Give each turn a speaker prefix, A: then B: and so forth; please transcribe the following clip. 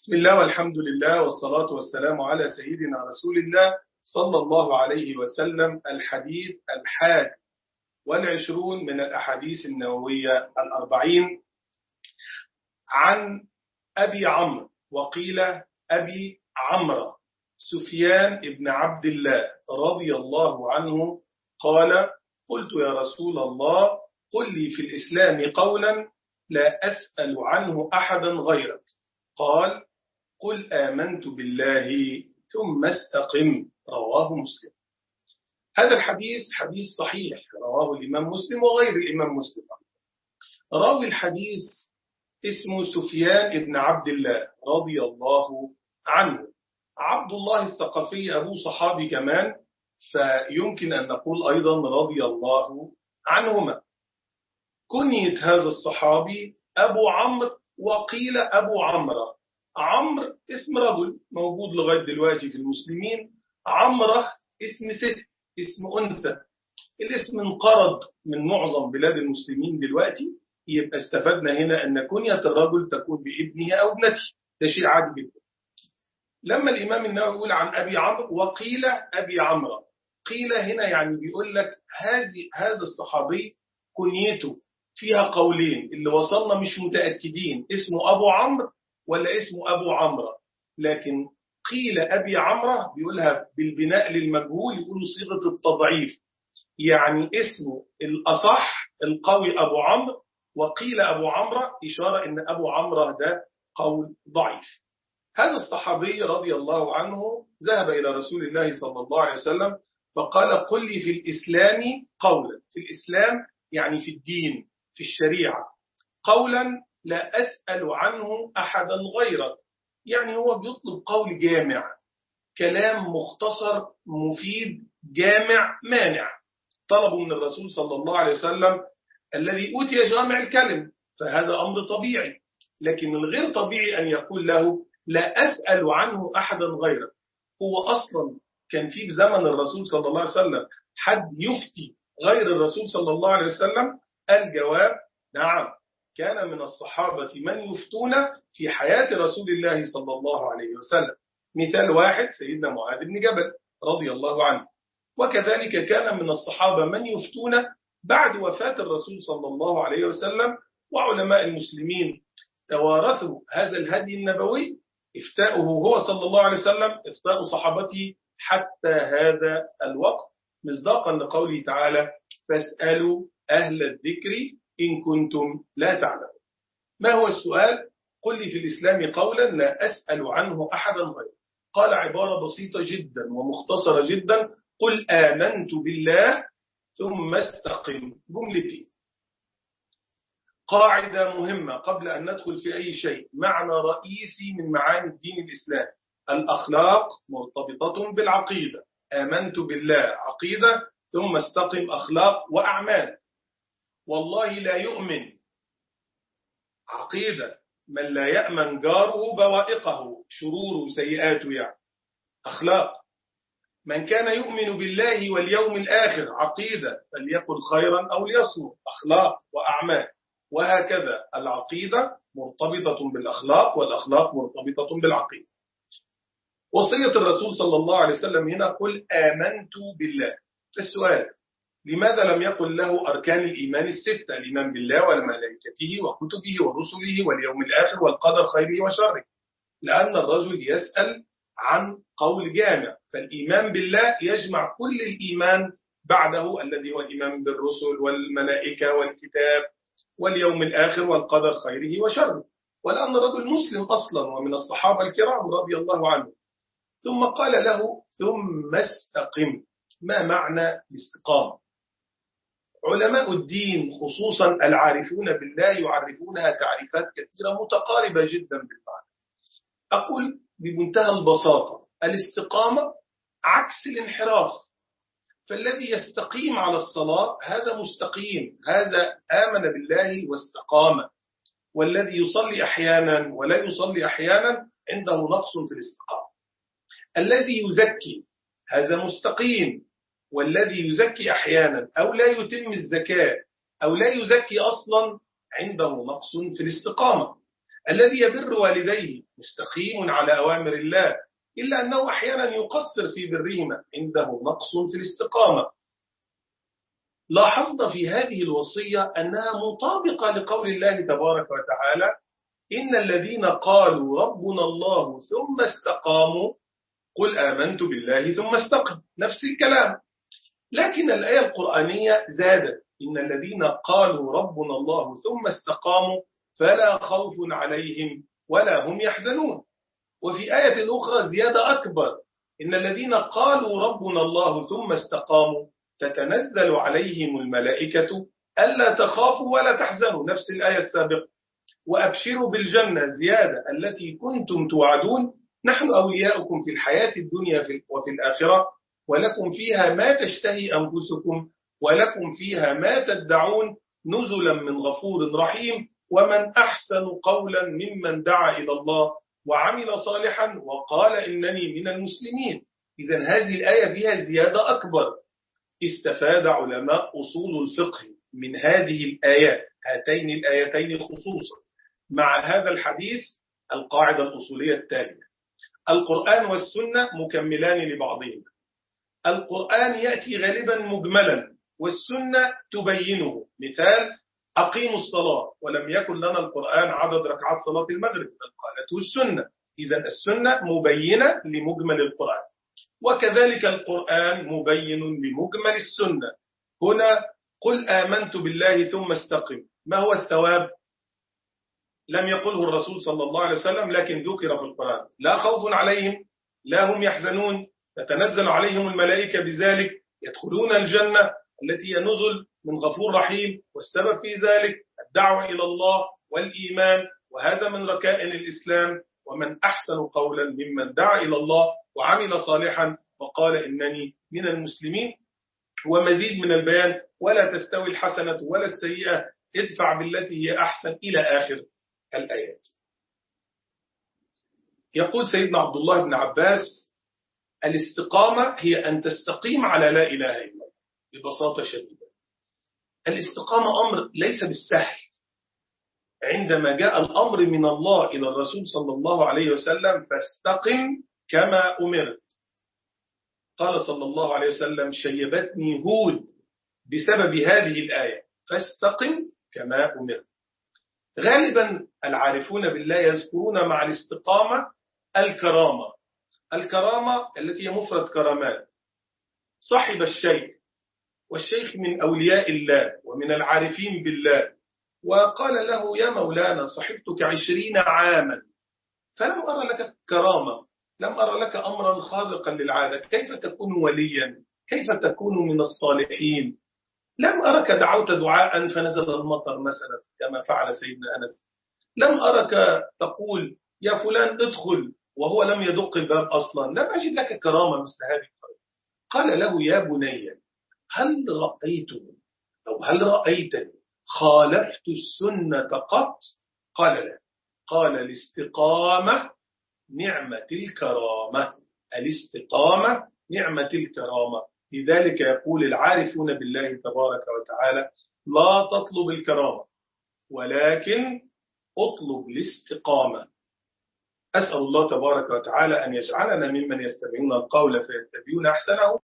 A: بسم الله والحمد لله والصلاة والسلام على سيدنا رسول الله صلى الله عليه وسلم. الحديث 21 من الأحاديث النووية 40 عن أبي عمرو وقيل أبي عمرو سفيان بن عبد الله رضي الله عنه قال: قلت يا رسول الله قل لي في الإسلام قولا لا أسأل عنه أحدا غيرك. قال: قل آمنت بالله ثم استقم. رواه مسلم. هذا الحديث حديث صحيح رواه الإمام مسلم وغير الإمام مسلم. راوي الحديث اسمه سفيان بن عبد الله رضي الله عنه. عبد الله الثقفي أبو صحابي كمان، فيمكن أن نقول أيضا رضي الله عنهما. كنية هذا الصحابي أبو عمرو وقيل أبو عمرو. عمرو اسم رجل موجود لغاية دلوقتي في المسلمين، عمرة اسم ست، اسم أنثى. الاسم انقرض من معظم بلاد المسلمين دلوقتي، يبقى استفدنا هنا أن كنية الرجل تكون بابنه أو ابنته، ده شيء عادي جدا. لما الإمام النووي يقول عن أبي عمرو وقيل أبي عمرو، قيل هنا يعني بيقول لك هذا الصحابي كنيته فيها قولين، اللي وصلنا مش متأكدين اسمه أبو عمرو ولا اسمه أبو عمرو، لكن قيل أبي عمرو بيقولها بالبناء للمجهول، يقولوا صيغة التضعيف، يعني اسمه الأصح القوي أبو عمرو، وقيل أبو عمرو إشارة إن أبو عمرو ده قول ضعيف. هذا الصحابي رضي الله عنه ذهب إلى رسول الله صلى الله عليه وسلم فقال: قل لي في الإسلام قولا. في الإسلام يعني في الدين، في الشريعة، قولا لا أسأل عنه أحدا غيرك. يعني هو بيطلب قول جامع، كلام مختصر مفيد جامع مانع. طلبوا من الرسول صلى الله عليه وسلم الذي أوتي جامع الكلم، فهذا أمر طبيعي. لكن الغير طبيعي أن يقول له لا أسأل عنه أحدا غيرك. هو أصلا كان في زمن الرسول صلى الله عليه وسلم حد يفتي غير الرسول صلى الله عليه وسلم؟ الجواب نعم، كان من الصحابة من يفتون في حياة رسول الله صلى الله عليه وسلم. مثال واحد سيدنا معاذ بن جبل رضي الله عنه، وكذلك كان من الصحابة من يفتون بعد وفاة الرسول صلى الله عليه وسلم. وعلماء المسلمين توارثوا هذا الهدي النبوي، إفتاؤه هو صلى الله عليه وسلم، إفتاء صحابته حتى هذا الوقت، مصداقا لقوله تعالى: فاسألوا أهل الذكر إن كنتم لا تعلمون. ما هو السؤال؟ قل لي في الإسلام قولا لا أسأل عنه أحدا غيره. قال عبارة بسيطة جدا ومختصرة جدا: قل آمنت بالله ثم استقم. جملتين. قاعدة مهمة قبل أن ندخل في أي شيء، معنى رئيسي من معاني الدين الإسلامي: الأخلاق مرتبطة بالعقيدة. آمنت بالله عقيدة، ثم استقم أخلاق وأعمال. والله لا يؤمن عقيدة من لا يأمن جاره بوائقه، شرور سيئاته، يعني أخلاق. من كان يؤمن بالله واليوم الآخر عقيدة، فليقل خيرا أو ليصمت، أخلاق وأعمال. وهكذا العقيدة مرتبطة بالأخلاق، والأخلاق مرتبطة بالعقيدة. وصية الرسول صلى الله عليه وسلم هنا: قل آمنت بالله. السؤال: لماذا لم يقل له أركان الإيمان الستة، الإيمان بالله وملائكته وكتبه ورسله واليوم الآخر والقدر خيره وشره؟ لأن الرجل يسأل عن قول جامع، فالإيمان بالله يجمع كل الإيمان بعده الذي هو الإيمان بالرسل والملائكة والكتاب واليوم الآخر والقدر خيره وشره. ولأن الرجل مسلم أصلا ومن الصحابة الكرام رضي الله عنه. ثم قال له: ثم استقم. ما معنى الاستقامة؟ علماء الدين خصوصا العارفون بالله يعرفونها تعريفات كثيرة متقاربة جدا بالمعنى. أقول بمنتهى البساطة: الاستقامة عكس الانحراف. فالذي يستقيم على الصلاة هذا مستقيم، هذا آمن بالله واستقام. والذي يصلي أحيانا ولا يصلي أحيانا عنده نقص في الاستقامة. الذي يزكي هذا مستقيم، والذي يزكي أحيانا أو لا يتم الزكاة أو لا يزكي أصلا عنده نقص في الاستقامة. الذي يبر والديه مستقيم على أوامر الله، إلا أنه أحيانا يقصر في برهما، عنده نقص في الاستقامة. لاحظنا في هذه الوصية أنها مطابقة لقول الله تبارك وتعالى: إن الذين قالوا ربنا الله ثم استقاموا قل آمنت بالله ثم استقم، نفس الكلام. لكن الآية القرآنية زادت: إن الذين قالوا ربنا الله ثم استقاموا فلا خوف عليهم ولا هم يحزنون. وفي آية أخرى زيادة أكبر: إن الذين قالوا ربنا الله ثم استقاموا تتنزل عليهم الملائكة ألا تخافوا ولا تحزنوا، نفس الآية السابقة. وأبشروا بالجنة زيادة التي كنتم توعدون نحن أولياؤكم في الحياة الدنيا وفي الآخرة ولكم فيها ما تشتهي أنفسكم ولكم فيها ما تدعون نزلا من غفور رحيم ومن أحسن قولا ممن دعا إلى الله وعمل صالحا وقال إنني من المسلمين. إذن هذه الآية فيها زيادة أكبر. استفاد علماء أصول الفقه من هذه الآيات، هاتين الآيتين خصوصا مع هذا الحديث، القاعدة الأصولية التالية: القرآن والسنة مكملان لبعضهما. القرآن يأتي غالبا مجملا والسنة تبينه. مثال: أقيموا الصلاة، ولم يكن لنا القرآن عدد ركعات صلاة المغرب بل قالته السنة. إذن السنة مبينة لمجمل القرآن، وكذلك القرآن مبين لمجمل السنة. هنا قل آمنت بالله ثم استقم، ما هو الثواب؟ لم يقله الرسول صلى الله عليه وسلم لكن ذكر في القرآن: لا خوف عليهم لا هم يحزنون، تتنزل عليهم الملائكة بذلك، يدخلون الجنة التي نزل من غفور رحيم، والسبب في ذلك الدعوة إلى الله والإيمان، وهذا من ركائن الإسلام. ومن أحسن قولا ممن دعا إلى الله وعمل صالحا وقال إنني من المسلمين. ومزيد من البيان: ولا تستوي الحسنة ولا السيئة ادفع بالتي هي أحسن إلى آخر الآيات. يقول سيدنا عبد الله بن عباس: الاستقامة هي أن تستقيم على لا إله إلا الله. ببساطة شديدة الاستقامة أمر ليس بالسهل. عندما جاء الأمر من الله إلى الرسول صلى الله عليه وسلم: فاستقم كما أمرت، قال صلى الله عليه وسلم: شيبتني هود بسبب هذه الآية، فاستقم كما أمرت. غالبا العارفون بالله يذكرون مع الاستقامة الكرامة. الكرامة التي هي مفرد كرامات. صاحب الشيخ، والشيخ من أولياء الله ومن العارفين بالله، وقال له: يا مولانا صحبتك 20 عاما فلم أرى لك كرامة، لم أرى لك أمرا خارقا للعادة، كيف تكون وليا؟ كيف تكون من الصالحين؟ لم أرك دعوت دعاء فنزل المطر مثلا كما فعل سيدنا أنس، لم أرك تقول يا فلان ادخل وهو لم يدق الباب أصلا، لم أجد لك كرامة مثل هذه. قال له: يا بني هل رأيتني خالفت السنة قط؟ قال: لا. قال: الاستقامة نعمة الكرامة، الاستقامة نعمة الكرامة. لذلك يقول العارفون بالله تبارك وتعالى: لا تطلب الكرامة ولكن اطلب الاستقامة. أسأل الله تبارك وتعالى أن يجعلنا ممن يستمعون القول فيتبعون أحسنه.